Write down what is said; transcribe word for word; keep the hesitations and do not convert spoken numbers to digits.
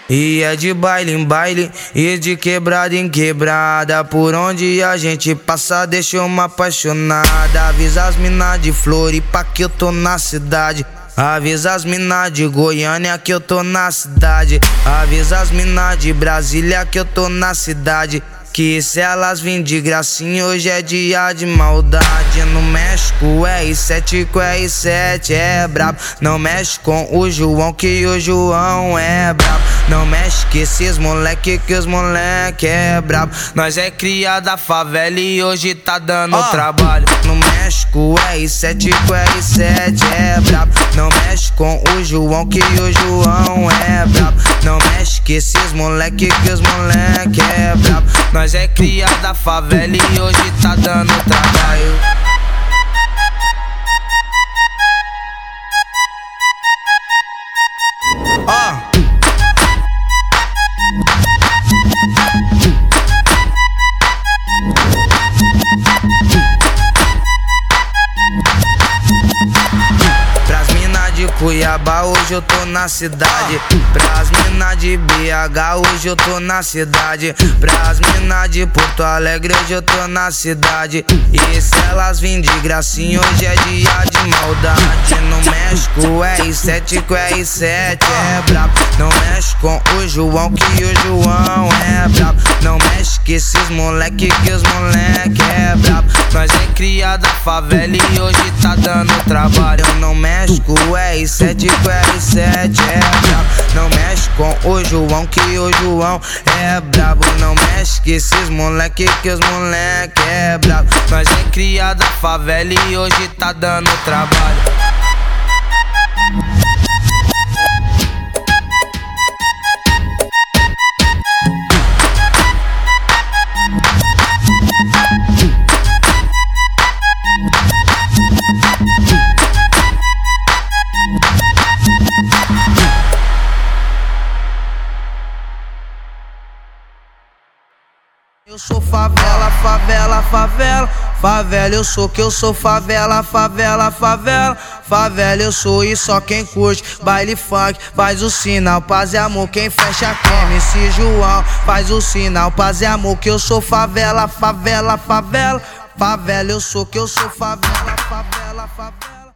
E é de baile em baile e de quebrada em quebrada. Por onde a gente passa deixa uma apaixonada. Avisa as mina de Floripa que eu tô na cidade. Avisa as mina de Goiânia que eu tô na cidade. Avisa as mina de Brasília que eu tô na cidade. Que se elas vêm de gracinha hoje é dia de maldade. No México o R sete com o R sete é brabo. Não mexe com o João que o João é brabo. Não mexe com esses moleque que os moleque é brabo. Nós é cria da favela e hoje tá dando oh. trabalho. No México o R sete com o R sete é brabo. Não mexe com o João que o João é brabo. Não mexe com esses moleque que os moleque é brabo. Nós é cria da favela e hoje tá dando trabalho. Ó oh. Cuiabá, hoje eu tô na cidade. Pras mina de B H, hoje eu tô na cidade. Pras mina de Porto Alegre, hoje eu tô na cidade. E se elas vêm de gracinha, hoje é dia de maldade. No México o R sete com o R sete é brabo. Não mexe com o João que o João é brabo. Não mexe com esses moleque que os moleque é brabo. Nós é cria da favela e hoje tá dando trabalho. Não mexe com o R sete com o R sete é brabo. Não mexe com o João que o João é brabo. Não mexe com esses moleque que os moleque é brabo. Nós é cria da favela e hoje tá dando trabalho. Eu sou favela, favela, favela, favela, eu sou que eu sou favela, favela, favela, favela, eu sou e só quem curte baile funk faz o sinal, paz e amor, quem fecha a M C João faz o sinal, paz e amor, que eu sou favela, favela, favela, favela, eu sou que eu sou favela, favela, favela.